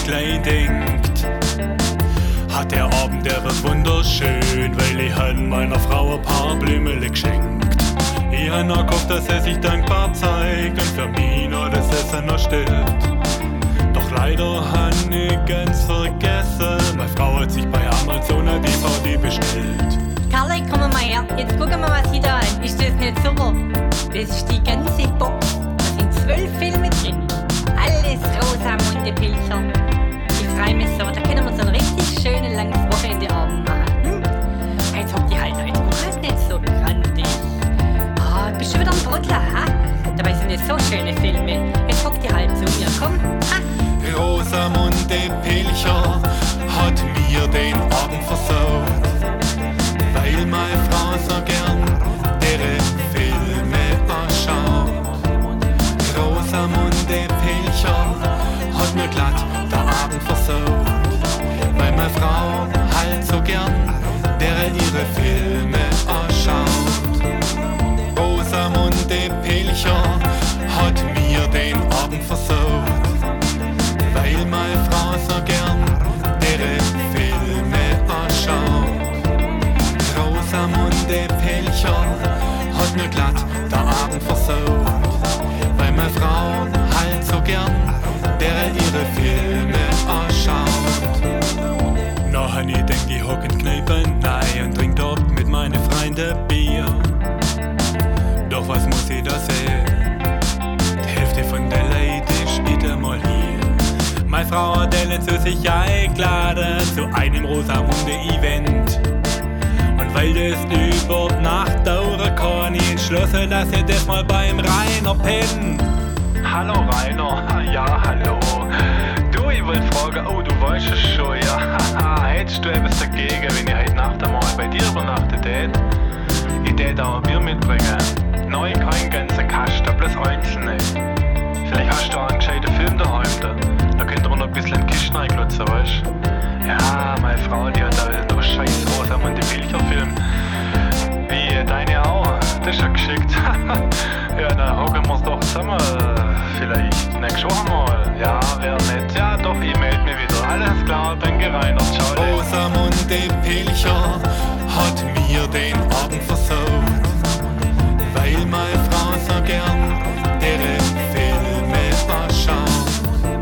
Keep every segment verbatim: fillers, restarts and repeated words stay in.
gleich denkt. Hat der Abend, der wird wunderschön, weil ich hab meiner Frau ein paar Blümele geschenkt. Ich hab noch gehofft, dass er sich dankbar zeigt und für mich noch das Essen noch stillt. Doch leider hab ich ganz vergessen, meine Frau hat sich bei Amazon eine D V D bestellt. Karl, komm mal her, jetzt gucken wir mal, was ich da an. Ist das nicht super? Das ist die ganze Box. Da sind zwölf Filme drin. Alles Rosamunde Pilcher. Ich freue mich so, da können wir so ein richtig schönes langes Wochenendeabend machen. Hm? Jetzt habt ihr halt heute Buch nicht so grandig. Ah, bist du wieder ein Brotler, ha? Dabei sind es so schöne Filme. Jetzt hockt ihr halt zu mir, komm. Ha? Rosamunde Pilcher hat mir den Abend versaut, weil meine Frau so gern deren Filme anschaut. Rosamunde Pilcher hat mir glatt der Abend versaut, weil meine Frau halt so gern deren ihre Filme anschaut. Rosamunde Pilcher hat mir den Abend versaut, weil meine Frau so gern deren Filme anschaut. Rosamunde Pilcher hat mir glatt der Abend versaut, weil meine Frau halt so gern deren ihre Filme anschaut. Nachher ich denk, ich hock in Kneipen nein und trink dort mit meinen Freunden Bier. Doch was muss ich da sehen? Die Hälfte von der Leute ist wieder mal hier. Meine Frau hat alle zu sich eingeladen zu einem Rosamunde-Event. Und weil das über die Nacht dauern kann, ich entschlossen, dass ich das mal beim Rainer penn. Hallo Rainer, ja hallo. Du, ich wollte fragen, oh du weißt es schon, ja haha, hättest du etwas dagegen, wenn ich heute Nacht einmal bei dir übernachten tät? Ich tät auch ein Bier mitbringen. Nein, kein ganzer Kasten, bloß einzelne. Vielleicht hast du auch einen gescheiten Film daheim da. Da könnt ihr noch ein bisschen in die Kiste reinglutzen, weißt du? Ja, meine Frau, die hat da noch scheiß Rosamunde Pilcher Film. Wie deine auch, das ist ja geschickt. Ja, dann hocken wir's doch zusammen. Vielleicht nächste Woche mal. Ja, wär nett. Ja, doch, ich meld mich wieder. Alles klar, danke Rainer. Ciao. Rosamunde Pilcher hat mir den Abend versaut, weil meine Frau so gern deren Filme anschaut.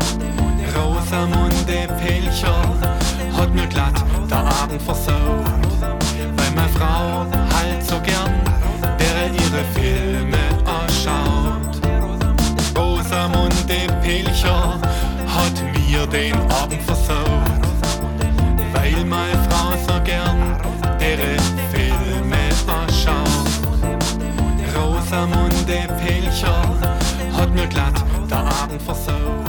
Rosamunde Pilcher hat mir glatt der Abend versaut, weil meine Frau halt so gern deren ihre Filme anschaut. Rosamunde Pilcher hat mir den Abend versaut, weil meine Frau so gern deren Filme anschaut. Rosamunde Pilcher hat mir glatt der Abend versaut.